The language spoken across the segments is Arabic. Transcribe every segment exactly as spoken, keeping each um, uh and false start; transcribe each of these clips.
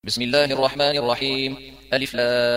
بسم الله الرحمن الرحيم. ألف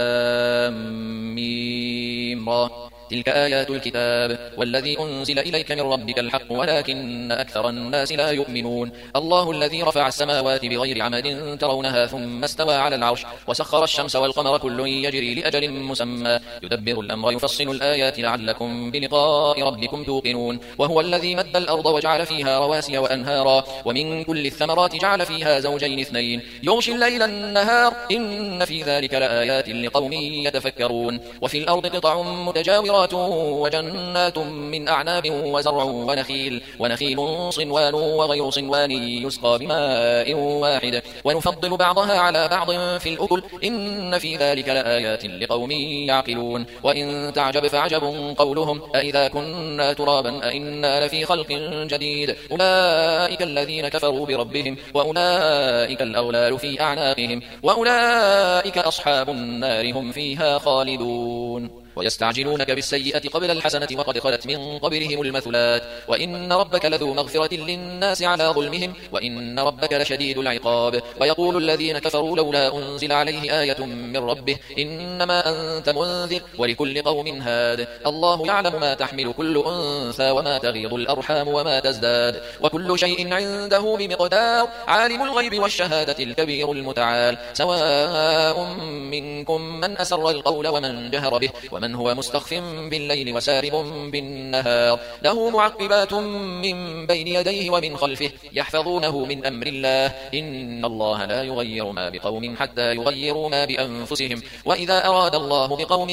لام ميم را. تلك آيات الكتاب والذي أنزل إليك من ربك الحق ولكن أكثر الناس لا يؤمنون. الله الذي رفع السماوات بغير عمد ترونها ثم استوى على العرش وسخر الشمس والقمر كل يجري لأجل مسمى يدبر الأمر يفصل الآيات لعلكم بلقاء ربكم توقنون. وهو الذي مد الأرض وجعل فيها رواسي وأنهارا ومن كل الثمرات جعل فيها زوجين اثنين يغشي الليل النهار إن في ذلك لآيات لقوم يتفكرون. وفي الأرض قطع متجاورات وجنات من أعناب وزرع ونخيل ونخيل صنوان وغير صنوان يسقى بماء واحد ونفضل بعضها على بعض في الأكل إن في ذلك لآيات لقوم يعقلون. وإن تعجب فعجب قولهم أإذا كنا ترابا أإنا لفي خلق جديد أولئك الذين كفروا بربهم وأولئك الأغلال في أعناقهم وأولئك أصحاب النار هم فيها خالدون. ويستعجلونك بالسيئة قبل الحسنة وقد خلت من قبلهم المثلات وإن ربك لذو مغفرة للناس على ظلمهم وإن ربك لشديد العقاب. ويقول الذين كفروا لولا أنزل عليه آية من ربه إنما أنت منذر ولكل قوم هاد الله يعلم ما تحمل كل أنثى وما تغيض الأرحام وما تزداد وكل شيء عنده بمقدار. عالم الغيب والشهادة الكبير المتعال سواء منكم من أسر القول ومن جهر به ومن هو مستخف بالليل وسارب بالنهار له معقبات من بين يديه ومن خلفه يحفظونه من أمر الله إن الله لا يغير ما بقوم حتى يغيروا ما بأنفسهم وإذا أراد الله بقوم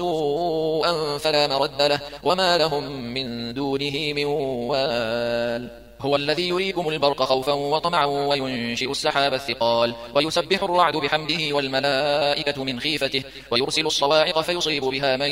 سوءا فلا مرد له وما لهم من دونه من وال. هو الذي يريكم البرق خوفا وطمعا وينشئ السحاب الثقال ويسبح الرعد بحمده والملائكة من خيفته ويرسل الصواعق فيصيب بها من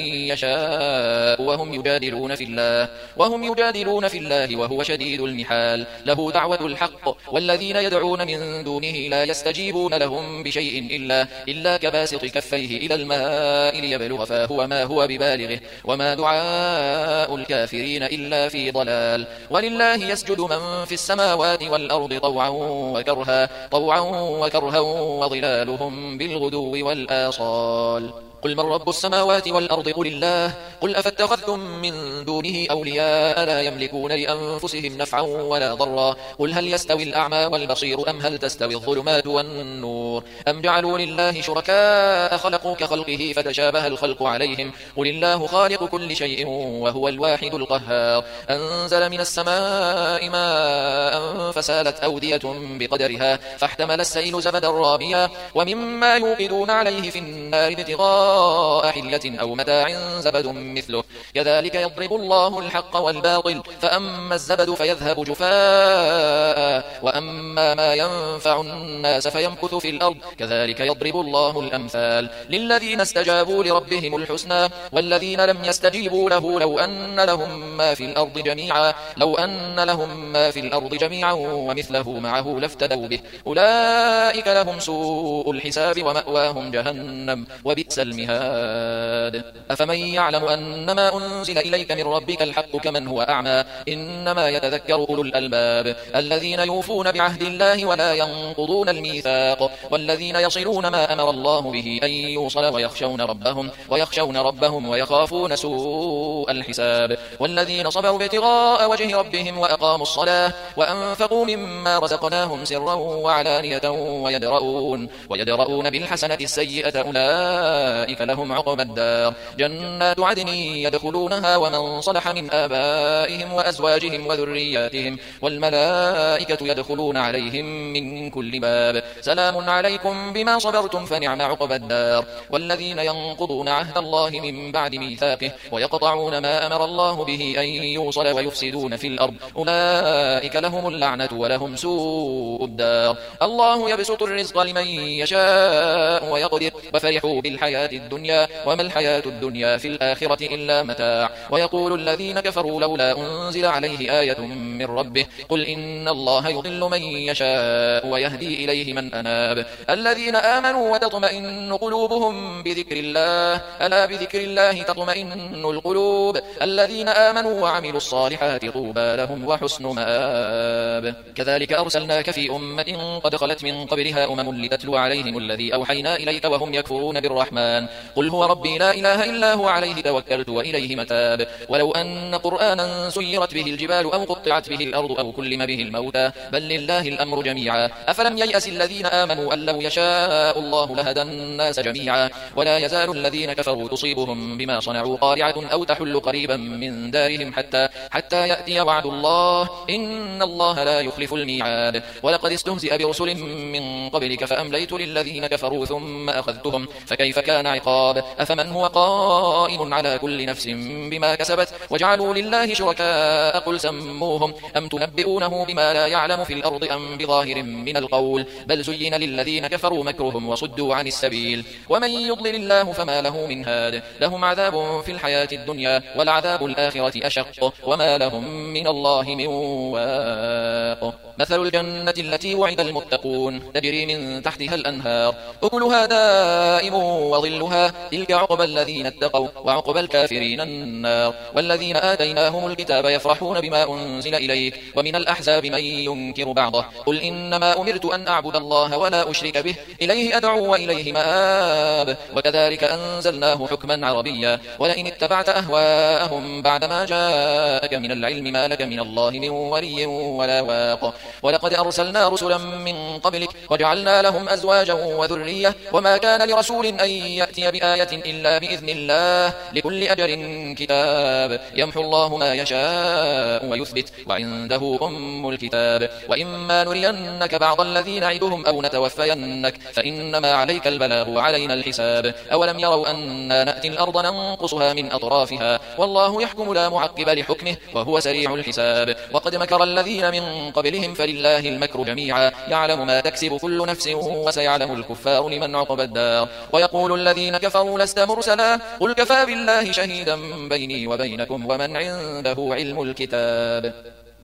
يشاء وهم يجادلون في الله وهم يجادلون في الله وهو شديد المحال. له دعوة الحق والذين يدعون من دونه لا يستجيبون لهم بشيء إلا, إلا كباسط كفيه إلى الماء ليبلغ فهو ما هو ببالغه وما دعاء الكافرين إلا في ضلال. ولله يسجد من في السماوات والأرض طوعا وكرها, طوعا وكرها وظلالهم بالغدو والآصال. قل من رب السماوات والأرض قل الله قل أفاتخذتم من دونه أولياء لا يملكون لأنفسهم نفعا ولا ضرا قل هل يستوي الأعمى والبصير أم هل تستوي الظلمات والنور أم جعلوا لله شركاء خلقوا كخلقه فتشابه الخلق عليهم قل الله خالق كل شيء وهو الواحد القهار. أنزل من السماء ماء فسالت أودية بقدرها فاحتمل السيل زبدا رابيا ومما يوقدون عليه في النار ابتغاء حلة أو متاع زبد مثله كذلك يضرب الله الحق والباطل فأما الزبد فيذهب جفاء وأما ما ينفع الناس فيمكث في الأرض كذلك يضرب الله الأمثال. للذين استجابوا لربهم الحسنى والذين لم يستجيبوا له لو أن لهم ما في الأرض جميعا لو أن لهم ما في الأرض جميعا ومثله معه لافتدوا به أولئك لهم سوء الحساب ومأواهم جهنم وبئس المهاد. أفمن يعلم أنما أنزل إليك من ربك الحق كمن هو أعمى إنما يتذكر أولو الألباب الذين يوفون بعهد الله ولا ينقضون الميثاق والذين يصلون ما أمر الله به أن يوصل ويخشون ربهم ويخشون ربهم ويخافون سوء الحساب والذين صبروا ابتغاء وجه ربهم وأقاموا الصلاة وأنفقوا مما رزقناهم سرا وعلانية ويدرؤون ويدرؤون بالحسنة السيئة أولئك لهم عقبى الدار جنات عدن يدخلونها ومن صلح من آبائهم وأزواجهم وذرياتهم والملائكة يدخلون عليهم من كل باب سلام عليكم بما صبرتم فنعم عقبى الدار. والذين ينقضون عهد الله من بعد ميثاقه ويقطعون ما أمر الله به أن يوصل ويفسدون في الأرض أولئك لهم اللعنة ولهم سوء الدار. الله يبسط الرزق لمن يشاء ويقدر وفرحوا بالحياة الدنيا وما الحياة الدنيا في الآخرة إلا متاع. ويقول الذين كفروا لولا أنزل عليه آية من ربه قل إن الله يضل من يشاء ويهدي إليه من أناب الذين آمنوا وتطمئن قلوبهم بذكر الله ألا بذكر الله تطمئن القلوب الذين آمنوا وعملوا الصالحات طوبى لهم وحسن مآب. كذلك أرسلناك في أمة قد خلت من قبلها أمم لتتلو عليهم الذي أوحينا إليك وهم يكفرون بالرحمن قل هو ربي لا إله إلا هو عليه توكلت وإليه متاب. ولو أن قرآنا سيرت به الجبال أو قطعت به الأرض أو كلم به الموتى بل لله الأمر جميعا أفلم ييأس الذين آمنوا أن لو يشاء الله لهدى الناس جميعا ولا يزال الذين كفروا تصيبهم بما صنعوا قارعة أو تحل قريبا من دارهم حتى حتى يأتي وعد الله إن الله لا يخلف الميعاد. ولقد استهزئ برسل من قبلك فأمليت للذين كفروا ثم أخذتهم فكيف كان عقاب. أفمن هو قائم على كل نفس بما كسبت وجعلوا لله شركاء قل سموهم أم تنبئونه بما لا يعلم في الأرض أم بظاهر من القول بل زين للذين كفروا مكرهم وصدوا عن السبيل ومن يضلل الله فما له من هاد لهم عذاب في الحياة الدنيا ولعذاب الآخرة أشق وما لهم من الله من واق. مثل الجنة التي وعد المتقون تجري من تحتها الأنهار أكلها دائم وظلها تلك عقبى الذين اتقوا وعقبى الكافرين النار. والذين آتيناهم الكتاب يفرحون بما أنزل إليك ومن الأحزاب من ينكر بعضه قل إنما أمرت أن أعبد الله ولا أشرك به إليه أدعو وإليه مآب. وكذلك أنزلناه حكما عربيا ولئن اتبعت أهواءهم بعدما جاءك من العلم ما لك من الله من ولي ولا واق. ولقد أرسلنا رسلا من قبلك وجعلنا لهم أزواجا وذرية وما كان لرسول أن يأتي بآية إلا بإذن الله لكل أجل كتاب يمحو الله ما يشاء ويثبت وعنده أم الكتاب. وإما نرينك بعض الذين نعدهم أو نتوفينك فإنما عليك البلاغ وعلينا الحساب. أولم يروا أنا نأتي الأرض ننقصها من أطرافها والله يحكم لا معقب لحكمه وهو سريع الحساب. وقد مكر الذين من قبلهم فلله المكر جميعا يعلم ما تكسب كل نفس وسيعلم الكفار لمن عقب الدار. ويقول الذين كفروا لست مرسلا قل كفى بالله شهيدا بيني وبينكم ومن عنده علم الكتاب.